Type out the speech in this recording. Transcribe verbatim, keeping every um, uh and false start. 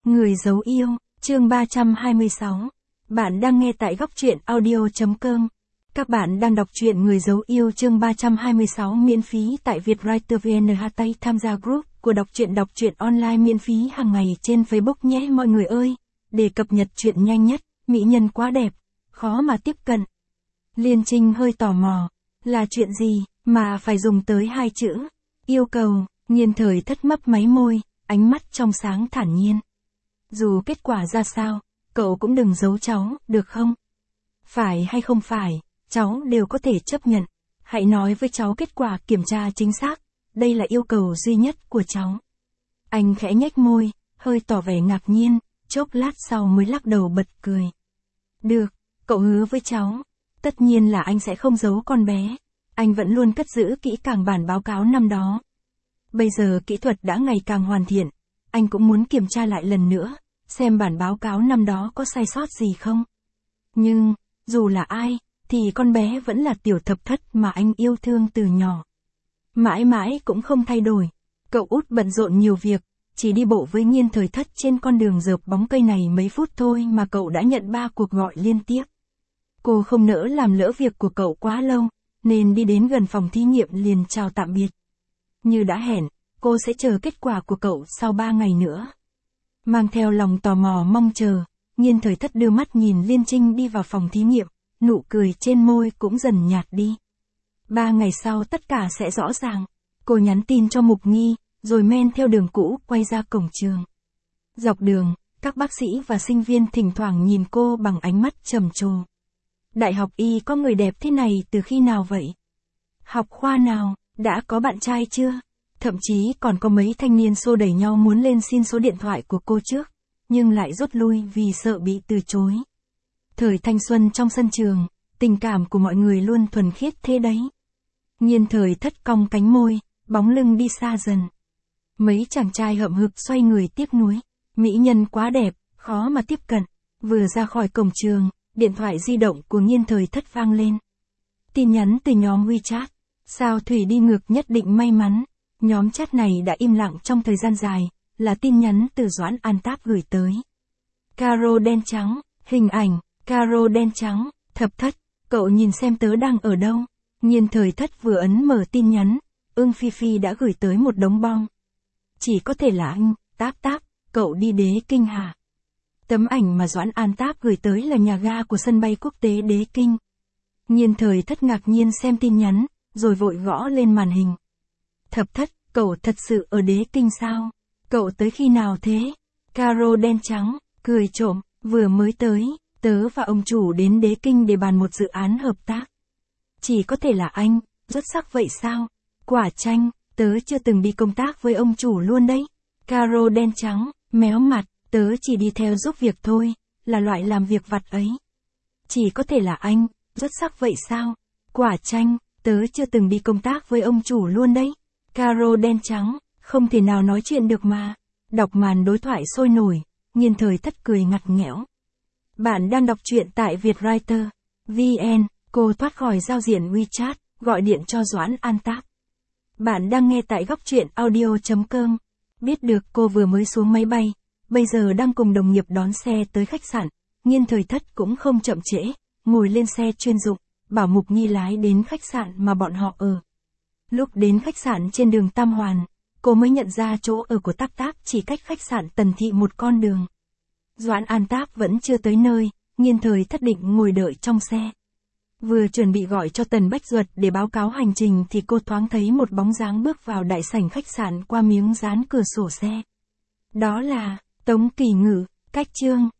Người giấu yêu, chương ba trăm hai mươi sáu. Bạn đang nghe tại góc truyện audio.com. Các bạn đang đọc truyện Người giấu yêu chương ba trăm hai mươi sáu miễn phí tại Vietwriter vê en hát tây tham gia group của đọc truyện đọc truyện online miễn phí hàng ngày trên Facebook nhé mọi người ơi. Để cập nhật truyện nhanh nhất, mỹ nhân quá đẹp, khó mà tiếp cận. Liên Trinh hơi tò mò, là chuyện gì mà phải dùng tới hai chữ yêu cầu. Nhiên Thời Thất mấp máy môi, ánh mắt trong sáng thản nhiên. Dù kết quả ra sao, cậu cũng đừng giấu cháu, được không? Phải hay không phải, cháu đều có thể chấp nhận. Hãy nói với cháu kết quả kiểm tra chính xác, đây là yêu cầu duy nhất của cháu. Anh khẽ nhếch môi, hơi tỏ vẻ ngạc nhiên, chốc lát sau mới lắc đầu bật cười. Được, cậu hứa với cháu. Tất nhiên là anh sẽ không giấu con bé. Anh vẫn luôn cất giữ kỹ càng bản báo cáo năm đó. Bây giờ kỹ thuật đã ngày càng hoàn thiện. Anh cũng muốn kiểm tra lại lần nữa, xem bản báo cáo năm đó có sai sót gì không. Nhưng, dù là ai, thì con bé vẫn là tiểu thập thất mà anh yêu thương từ nhỏ. Mãi mãi cũng không thay đổi. Cậu út bận rộn nhiều việc, chỉ đi bộ với Nhiên Thời Thất trên con đường dợp bóng cây này mấy phút thôi mà cậu đã nhận ba cuộc gọi liên tiếp. Cô không nỡ làm lỡ việc của cậu quá lâu, nên đi đến gần phòng thí nghiệm liền chào tạm biệt. Như đã hẹn, cô sẽ chờ kết quả của cậu sau ba ngày nữa. Mang theo lòng tò mò mong chờ, Nhiên Thời Thất đưa mắt nhìn Liên Trinh đi vào phòng thí nghiệm, nụ cười trên môi cũng dần nhạt đi. Ba ngày sau tất cả sẽ rõ ràng. Cô nhắn tin cho Mục Nghi, rồi men theo đường cũ quay ra cổng trường. Dọc đường, các bác sĩ và sinh viên thỉnh thoảng nhìn cô bằng ánh mắt trầm trồ. Đại học Y có người đẹp thế này từ khi nào vậy? Học khoa nào, đã có bạn trai chưa? Thậm chí còn có mấy thanh niên xô đẩy nhau muốn lên xin số điện thoại của cô trước, nhưng lại rút lui vì sợ bị từ chối. Thời thanh xuân trong sân trường, tình cảm của mọi người luôn thuần khiết thế đấy. Nhiên Thời Thất cong cánh môi, bóng lưng đi xa dần. Mấy chàng trai hậm hực xoay người tiếc nuối. Mỹ nhân quá đẹp, khó mà tiếp cận. Vừa ra khỏi cổng trường, điện thoại di động của Nhiên Thời Thất vang lên. Tin nhắn từ nhóm WeChat. Sao Thủy đi ngược nhất định may mắn. Nhóm chat này đã im lặng trong thời gian dài, là tin nhắn từ Doãn An Táp gửi tới. Caro đen trắng, hình ảnh, caro đen trắng, Thập Thất, cậu nhìn xem tớ đang ở đâu. Nhiên Thời Thất vừa ấn mở tin nhắn, Ưng Phi Phi đã gửi tới một đống bom. Chỉ có thể là anh, Táp Táp, cậu đi Đế Kinh hả? Tấm ảnh mà Doãn An Táp gửi tới là nhà ga của sân bay quốc tế Đế Kinh. Nhiên Thời Thất ngạc nhiên xem tin nhắn, rồi vội gõ lên màn hình. Thập Thất, cậu thật sự ở Đế Kinh sao? Cậu tới khi nào thế? Caro đen trắng, cười trộm, vừa mới tới, tớ và ông chủ đến Đế Kinh để bàn một dự án hợp tác. Chỉ có thể là anh, xuất sắc vậy sao? Quả chanh, tớ chưa từng đi công tác với ông chủ luôn đấy. Caro đen trắng, méo mặt, tớ chỉ đi theo giúp việc thôi, là loại làm việc vặt ấy. Chỉ có thể là anh, xuất sắc vậy sao? Quả chanh, tớ chưa từng đi công tác với ông chủ luôn đấy. Caro đen trắng, không thể nào nói chuyện được mà. Đọc màn đối thoại sôi nổi, Nhiên Thời Thất cười ngặt nghẽo. Bạn đang đọc truyện tại Vietwriter vê en, cô thoát khỏi giao diện WeChat, gọi điện cho Doãn An Táp. Bạn đang nghe tại góc truyện audio.com. Biết được cô vừa mới xuống máy bay, bây giờ đang cùng đồng nghiệp đón xe tới khách sạn, Nhiên Thời Thất cũng không chậm trễ, ngồi lên xe chuyên dụng, bảo Mục Nghi lái đến khách sạn mà bọn họ ở. Lúc đến khách sạn trên đường Tam Hoàn, cô mới nhận ra chỗ ở của Táp Táp chỉ cách khách sạn Tần Thị một con đường. Doãn An Táp vẫn chưa tới nơi, Nhiên Thời Thất định ngồi đợi trong xe. Vừa chuẩn bị gọi cho Tần Bách Duật để báo cáo hành trình thì cô thoáng thấy một bóng dáng bước vào đại sảnh khách sạn qua miếng dán cửa sổ xe. Đó là Tống Kỳ Ngự, Cách Trương.